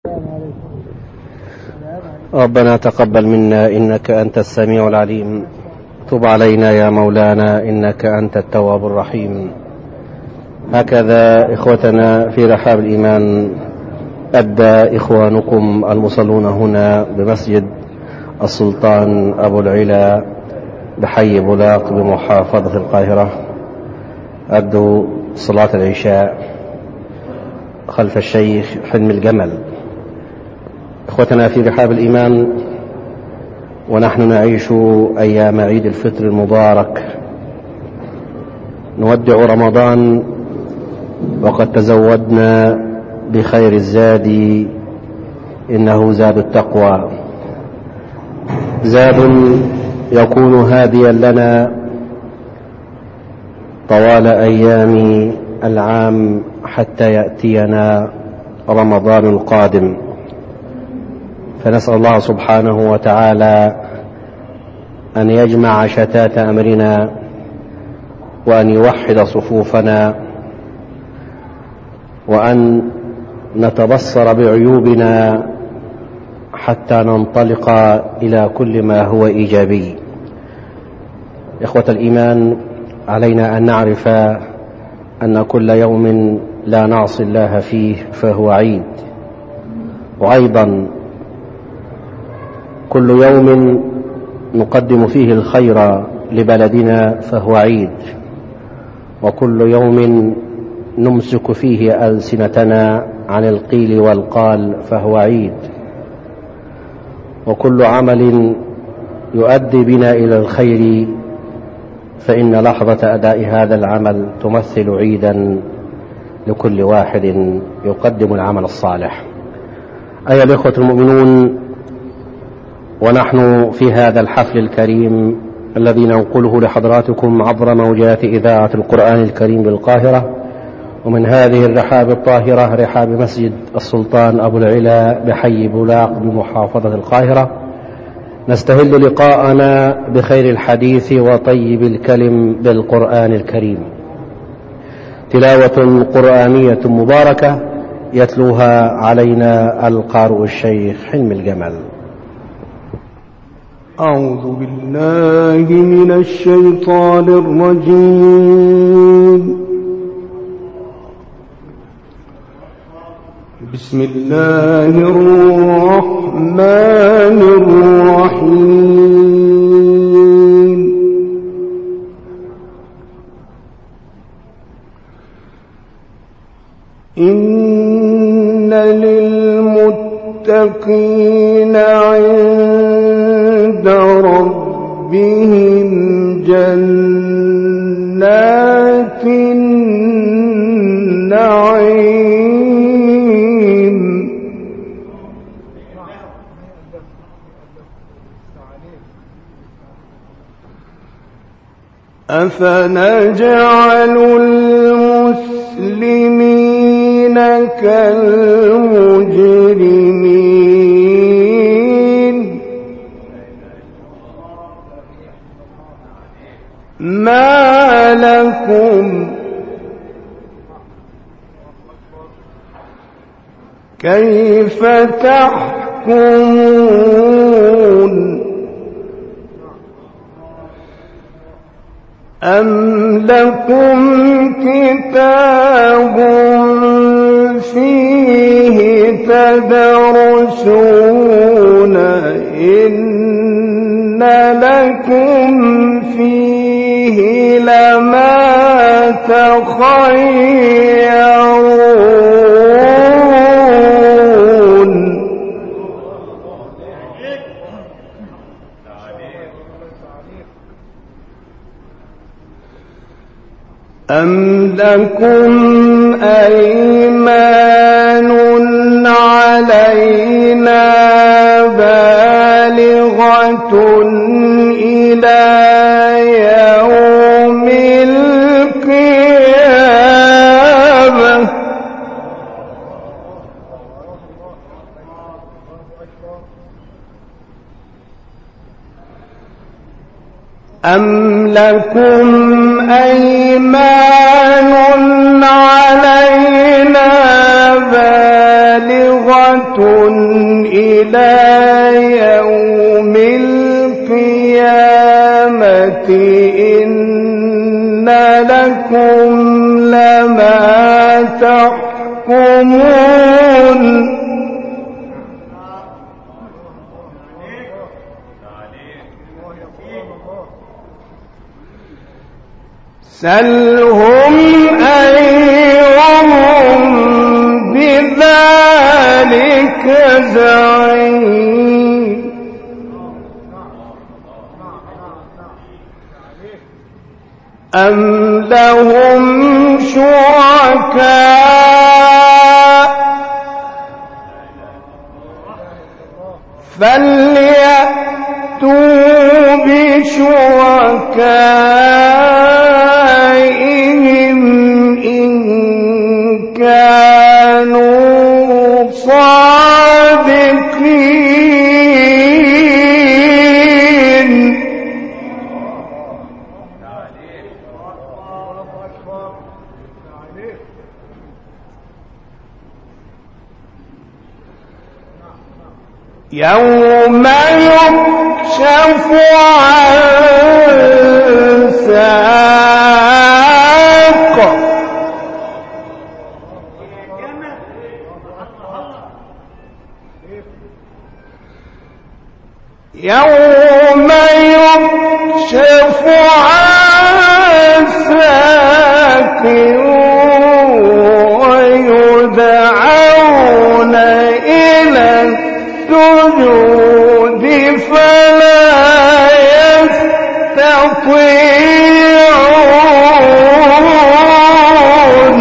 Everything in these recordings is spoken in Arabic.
ربنا تقبل منا إنك أنت السميع العليم، تب علينا يا مولانا إنك أنت التواب الرحيم. هكذا إخوتنا في رحاب الإيمان أدى إخوانكم المصلون هنا بمسجد السلطان أبو العلا بحي بولاق بمحافظة القاهرة، أدوا صلاة العشاء خلف الشيخ حلمي الجمل. إخوتنا في رحاب الإيمان، ونحن نعيش أيام عيد الفطر المبارك، نودع رمضان وقد تزودنا بخير الزاد، إنه زاد التقوى، زاد يكون هاديا لنا طوال أيام العام حتى يأتينا رمضان القادم. فنسأل الله سبحانه وتعالى أن يجمع شتات أمرنا وأن يوحد صفوفنا وأن نتبصر بعيوبنا حتى ننطلق إلى كل ما هو إيجابي. إخوة الإيمان، علينا أن نعرف أن كل يوم لا نعصي الله فيه فهو عيد، وأيضا كل يوم نقدم فيه الخير لبلدنا فهو عيد، وكل يوم نمسك فيه ألسنتنا عن القيل والقال فهو عيد، وكل عمل يؤدي بنا إلى الخير فإن لحظة أداء هذا العمل تمثل عيدا لكل واحد يقدم العمل الصالح. أيها الإخوة المؤمنون، ونحن في هذا الحفل الكريم الذي ننقله لحضراتكم عبر موجات إذاعة القرآن الكريم بالقاهرة، ومن هذه الرحاب الطاهرة رحاب مسجد السلطان أبو العلا بحي بولاق بمحافظة القاهرة، نستهل لقاءنا بخير الحديث وطيب الكلم بالقرآن الكريم، تلاوة قرآنية مباركة يتلوها علينا القارئ الشيخ حلمي الجمل. أعوذ بالله من الشيطان الرجيم. بسم الله الرحمن الرحيم. إن للمتقين عند ربهم جنات النعيم. أفنجعل المسلمين كالمجرمين؟ ما لكم كيف تحكمون؟ أم لكم كتاب فيه تدرسون إن لكم فيه لما تخيرون؟ أم لكم أيمان علينا بالغة إلى يوم القيامة؟ أم لكم أيمان علينا بالغة إلى يوم القيامة إن لكم لما تحكمون سلهم أيهم بذلك زعيم أم لهم شركاء فليأتوا بشركائهم إن كانوا صادقين يوم يكشف عن ساق يوم يكشف عن ساق ويدعون إلى السجود فلا يستطيعون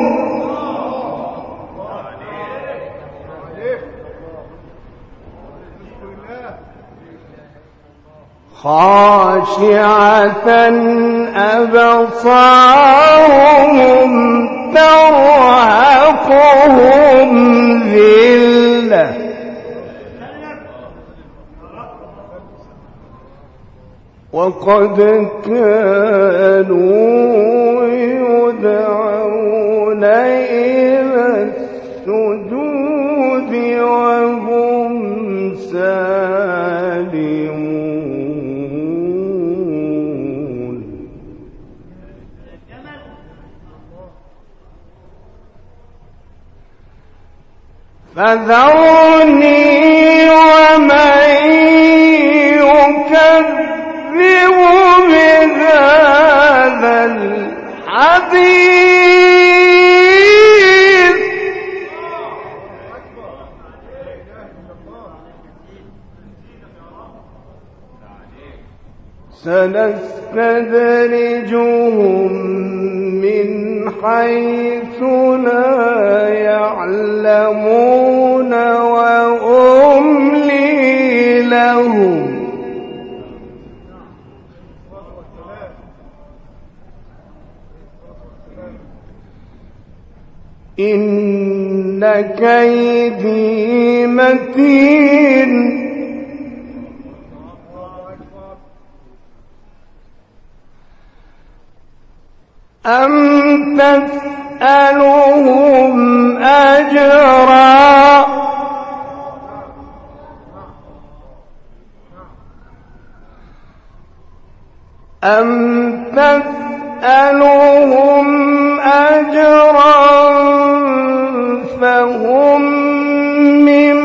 خاشعة أبصارهم ترهقهم ذلة وقد كانوا يدعون إلى السجود وهم سالمون فذرني ومن يكذب بهذا الحديث سنستدرجهم من حيث لا يعلمون وأملي لهم إن كيدي متين أم تسألهم أجرا أم تسألهم أجرا فهم من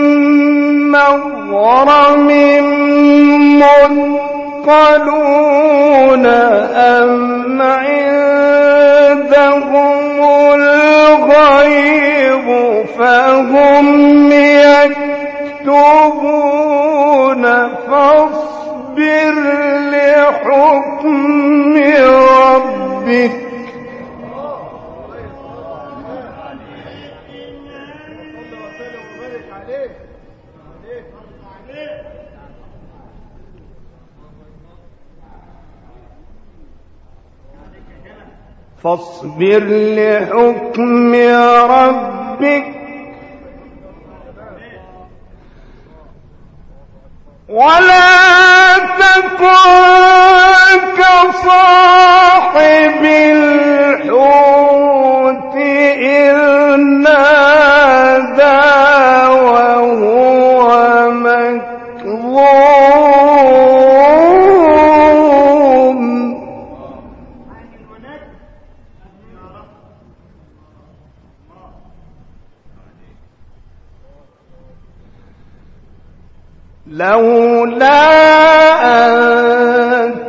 مغرم مثقلون أم عندهم الغيب فهم يكتبون فاصبر لحكم ربك فاصبر لحكم ربك ولا تكن كصاحب الحوت إذ نادى لولا أن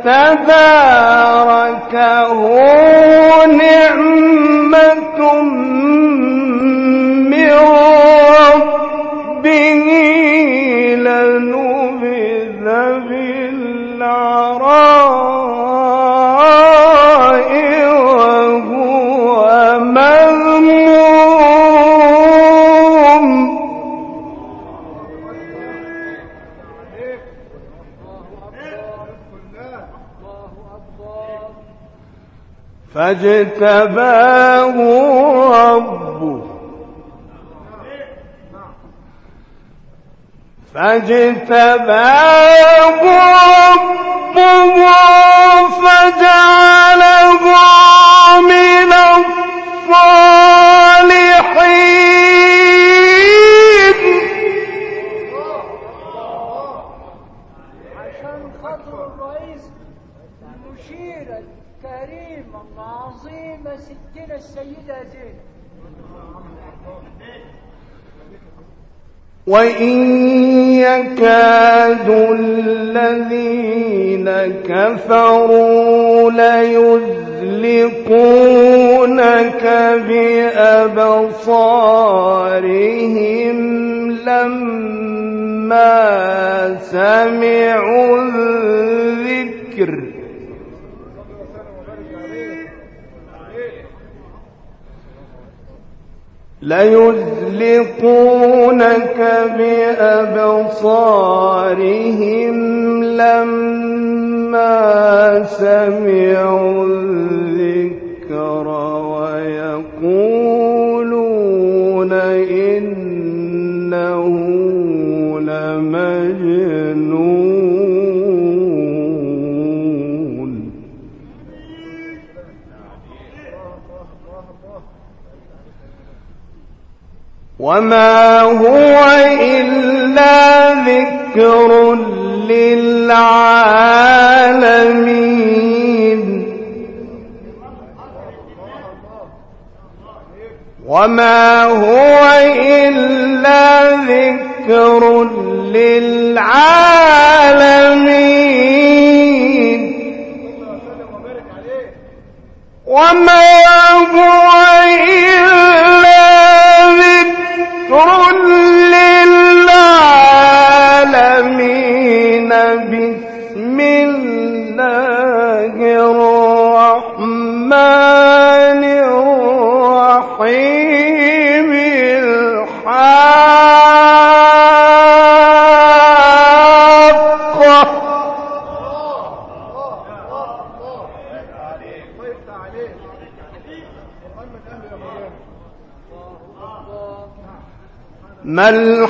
تداركه نعمة من ربه لنبذ بالعراء وهو مذموم. فاجتباه ربه فجعله من الصالحين. عشان خاطر الرئيس المشير الكريم العظيم ستنا السيدة زينب. وإن يكاد الذين كفروا ليزلقونك بأبصارهم لما سمعوا الذكر ليزلقونك بأبصارهم لما سمعوا الذكر ويقولون إنه لمجنون. وما هو إلا ذكر للعالمين. وما هو إلا ذكر للعالمين. وما هو إلا ذكر للعالمين. بسم الله الرحمن الرحيم. الحاقة. ما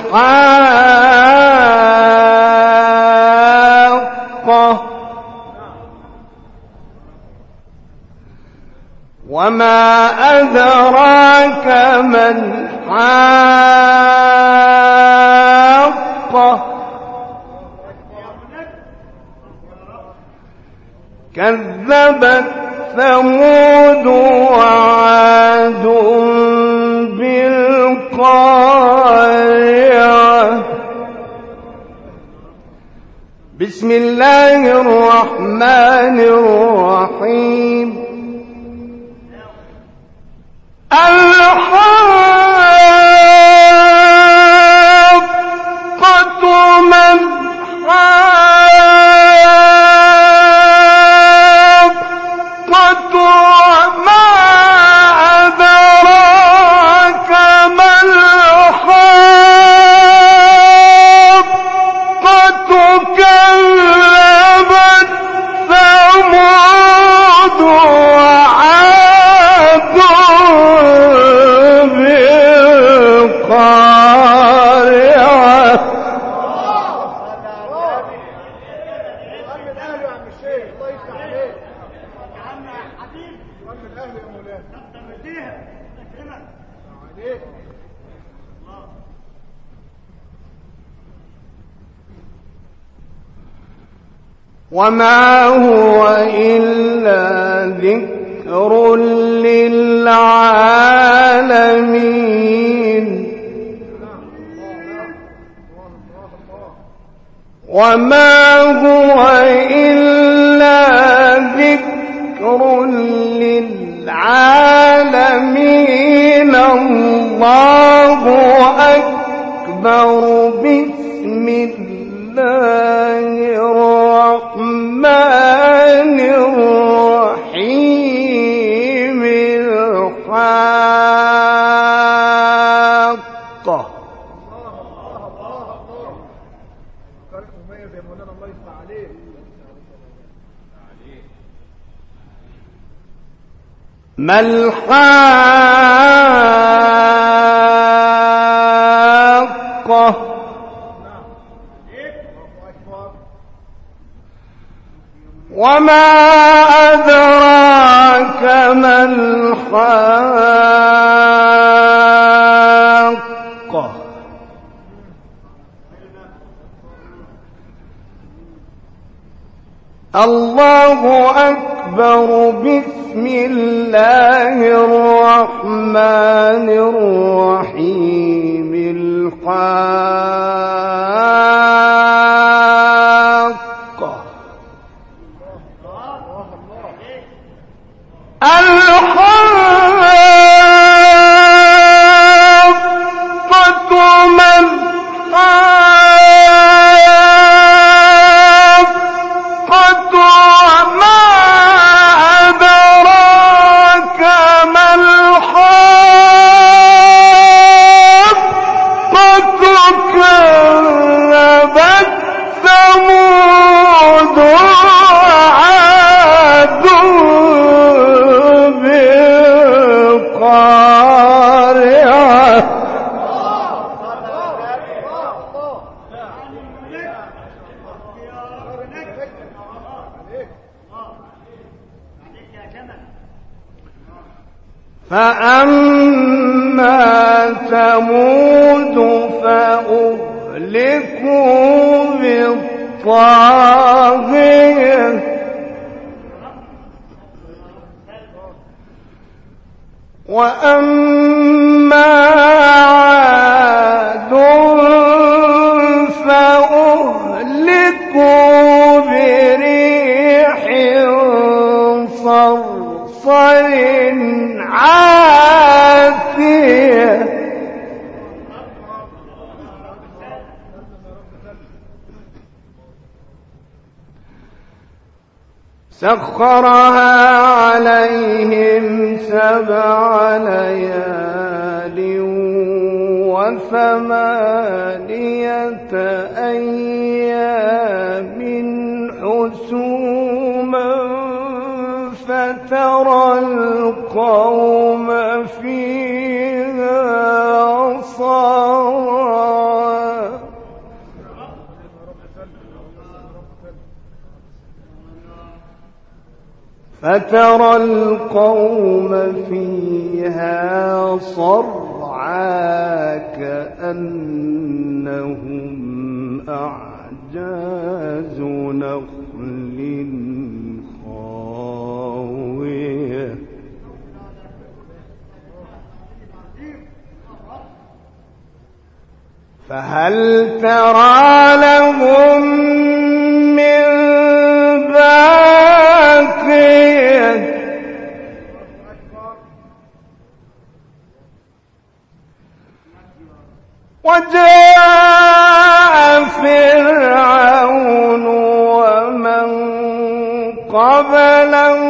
الحاقة وما أدراك ما الحاقة. كذبت ثمود وعاد بالقارعة. بسم الله الرحمن الرحيم. الحاقة ما الحاقة وما أدراك ما الحاقة. كذبت ثمود وعاد بالقارعة. وما هو إلا ذكر للعالمين. وما هو إلا ذكر للعالمين الله أكبر بسم الله الرحمن الرحيم الحاقة ما الحاقة وما أدراك ما الحاقة الله أكبر بسم الله الرحمن الرحيم الحاقة الحاقة ما الحاقة وما أدراك ما الحاقة كذبت ثمود وعاد بالقارعة فأما ثمود فأهلكوا بالطاغية وأما عاد فأهلكوا بريح صرصر عاتية سخرها عليهم 7 ليال و8 أيام حسوما فترى القوم فيها صرعى فترى القوم فيها صرعى كأنهم أعجاز نخل خاوية فهل ترى لهم من باقية وجاء فرعون ومن قبله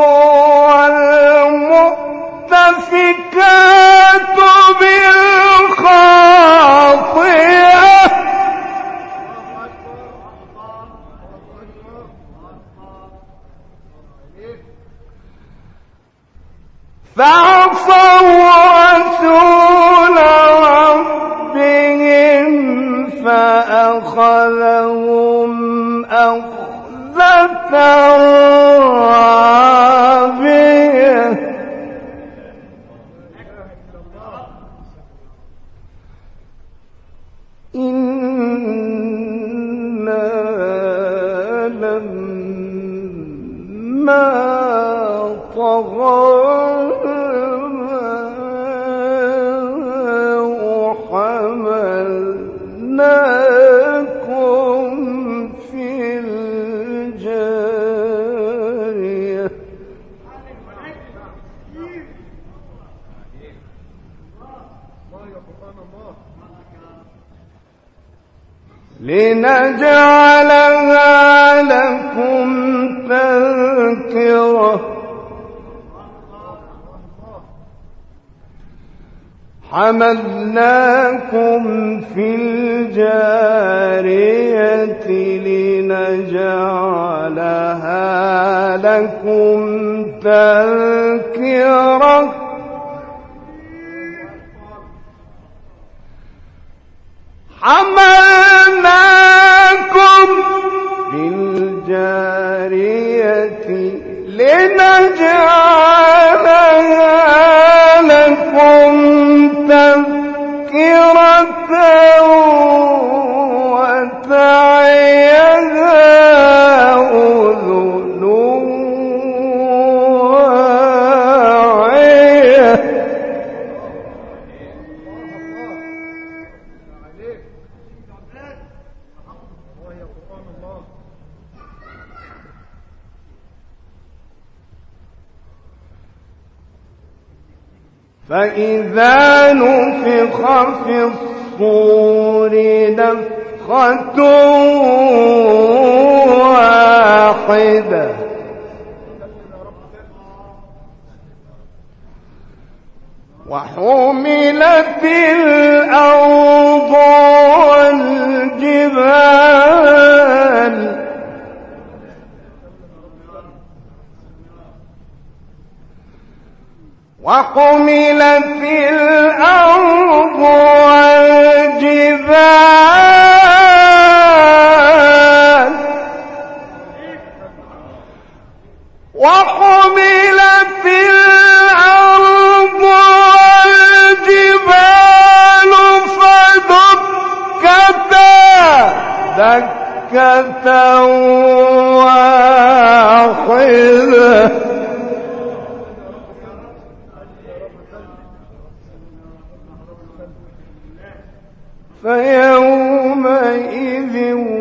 والمؤتفكات بالخاطئة فعصوا رسول ربهم فأخذهم أخذة رابية إنا لما طغى حملناكم لنجعلها لكم تذكرة حملناكم في الجارية لنجعلها لكم تذكرة حملناكم في الجارية لنجعلها لكم تذكرة وتعيها أذن واعية. فإذا نفخ في الصور نفخة واحدة وحملت الأرض والجبال وحملت الأرض والجبال وحملت الأرض والجبال فدكتا دكة واحدة فيومئذ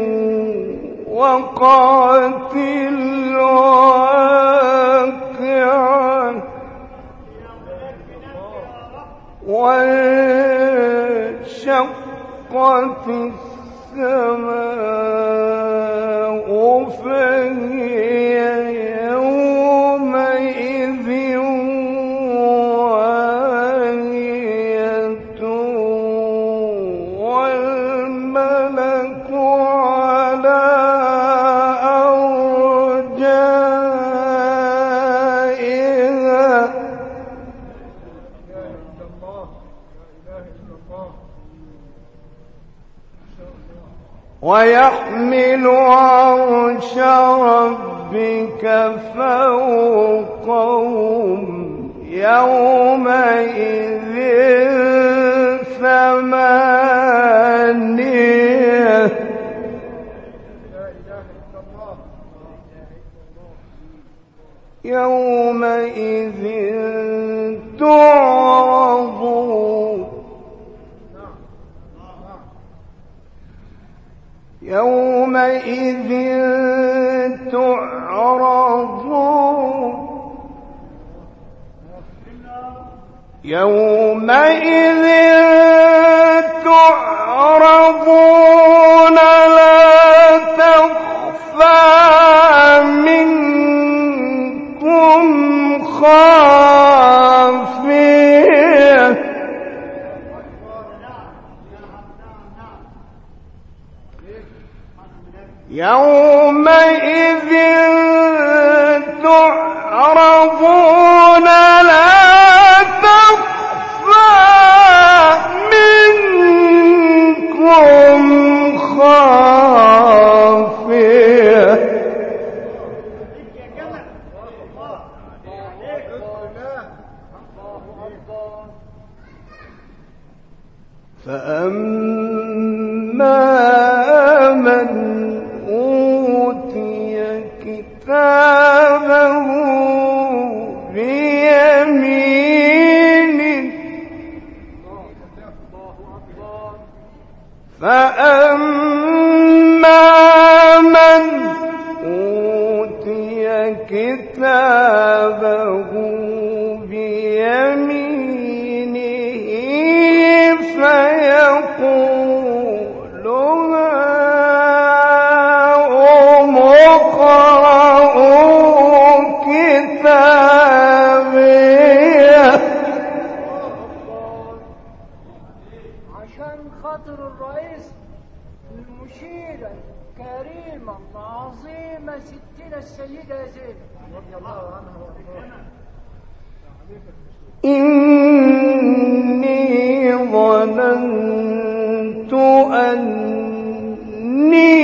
وقعت الواقعة وانشقت السماء فهي يومئذ واهية والملك على أرجائها ويحمل عرش ربك فوقهم يومئذ ثمانية يومئذ تعرضون يومئذ تعرضون يومئذ تعرضون لا تخفى منكم خافية يومئذ تعرضون لا تخفى منكم خافية فأما من أوتي كتابه بيمينه فأما من أوتي كتابه بيمينه فيقول الكريمة العظيمة ستنا السيدة زينب رضي الله عنها وارضاها. إني ظننت أني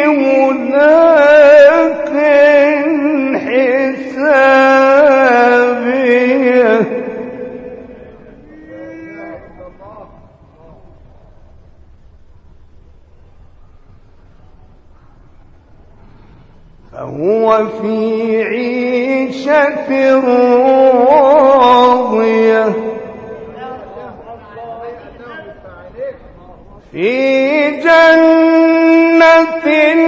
ملاق حسابيه فهو في عيشة راضية في جنة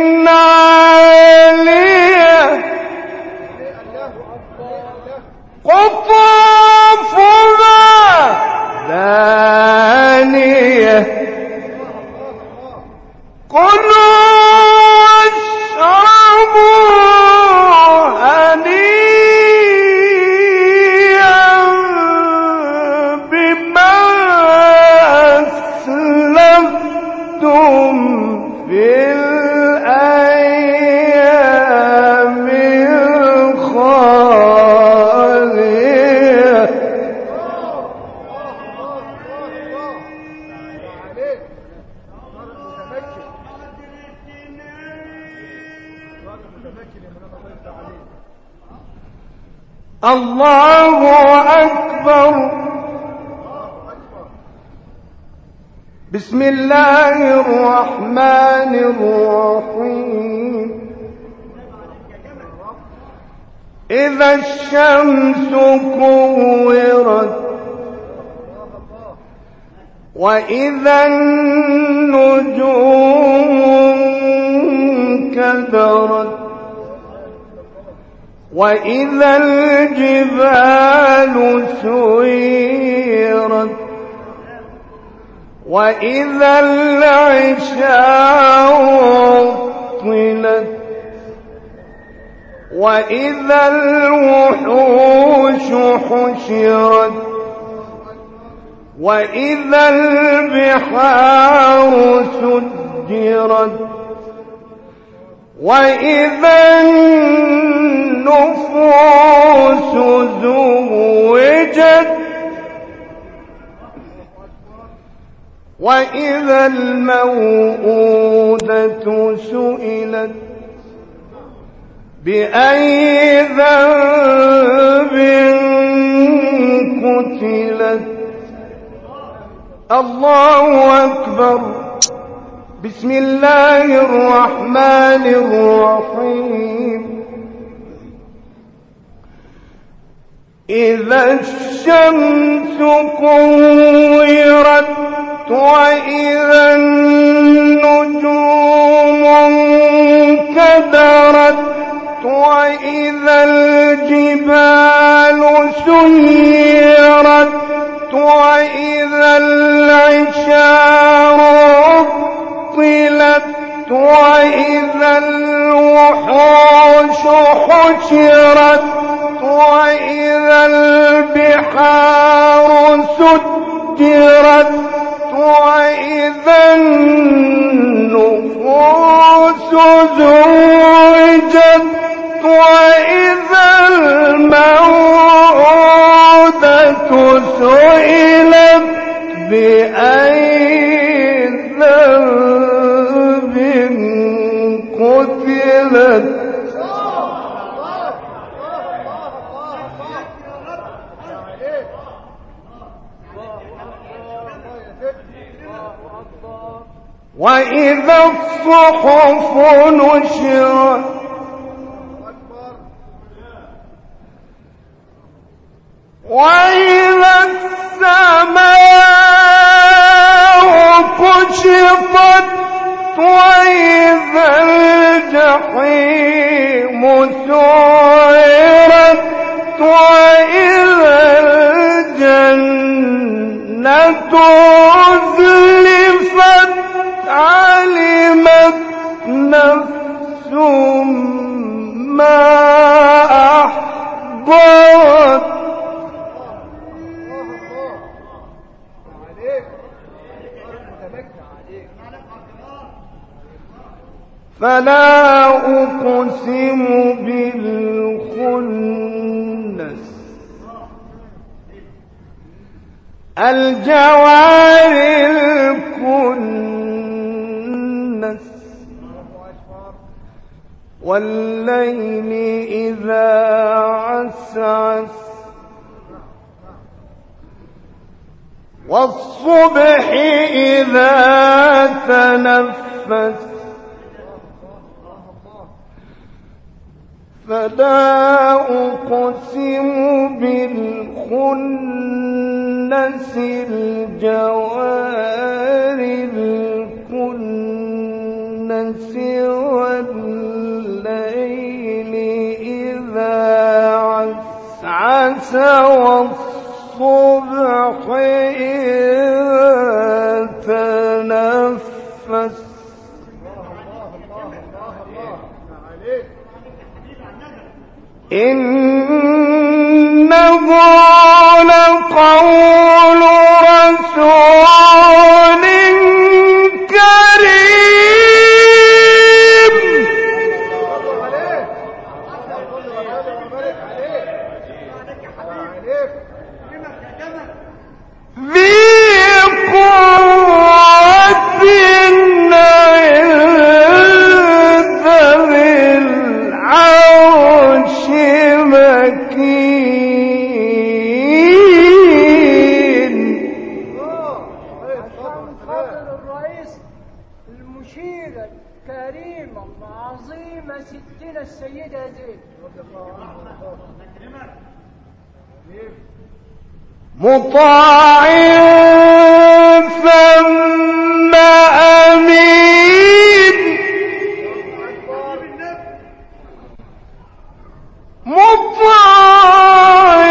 عالية قطوفها دانية كلوا واشربوا هنيئا بما أسلفتم في الأيام الخالية. الله أكبر. بسم الله الرحمن الرحيم. إذا الشمس كورت وإذا النجوم انكدرت وإذا الجبال سيرت وإذا العشار عطلت وإذا الوحوش حشرت وإذا البحار سجرت وإذا النفوس زوجت وإذا الموءودة سئلت بأي ذنب قتلت. الله أكبر. بسم الله الرحمن الرحيم. إذا الشمس كورت وإذا النجوم انكدرت وإذا الجبال سيرت وإذا العشار عطلت وإذا الوحوش حشرت وإذا البحار سجرت وإذا النفوس زوجت وإذا الموءودة سئلت بأي ذنب قتلت. وإذا الصحف نشرت وإذا السماء كشطت وإذا الجحيم سعرت وإذا الجنة أزلفت علمت نفس ما أحضرت. فلا أقسم بالخنس الجوار الكنس والليل إذا عسعس والصبح إذا تنفس فلا أقسم بالخنس الجوار الكنس والليل إذا عسعس والصبح إذا تنفس إنه لقول رسول كريم ذي قوة عند ذي العرش مكين. عشان خاطر الرئيس المشير الكريم العظيمة ستنا السيدة زينب مطاع ثم أمين مطاع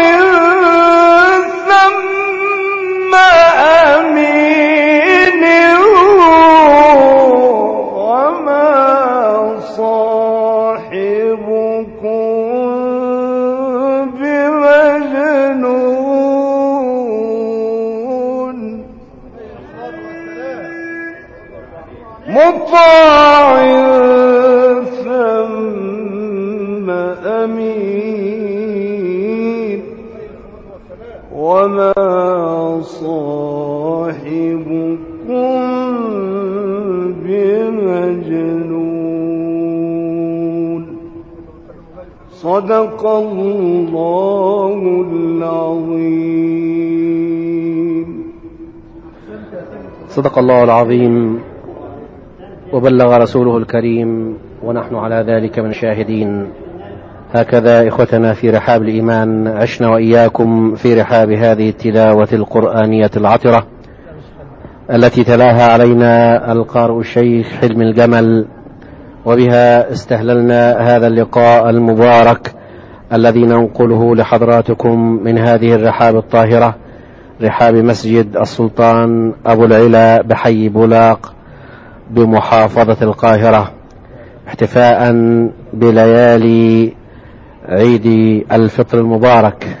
ثم أمين وما صاحبكم بمجنون مطاع ثم أمين وما صاحبكم بمجنون. صدق الله العظيم. صدق الله العظيم وبلغ رسوله الكريم ونحن على ذلك من شاهدين. هكذا إخوتنا في رحاب الإيمان عشنا وإياكم في رحاب هذه التلاوة القرآنية العطرة التي تلاها علينا القارئ الشيخ حلمي الجمل، وبها استهللنا هذا اللقاء المبارك الذي ننقله لحضراتكم من هذه الرحاب الطاهرة، رحاب مسجد السلطان أبو العلا بحي بولاق بمحافظة القاهرة، احتفاء بليالي عيد الفطر المبارك.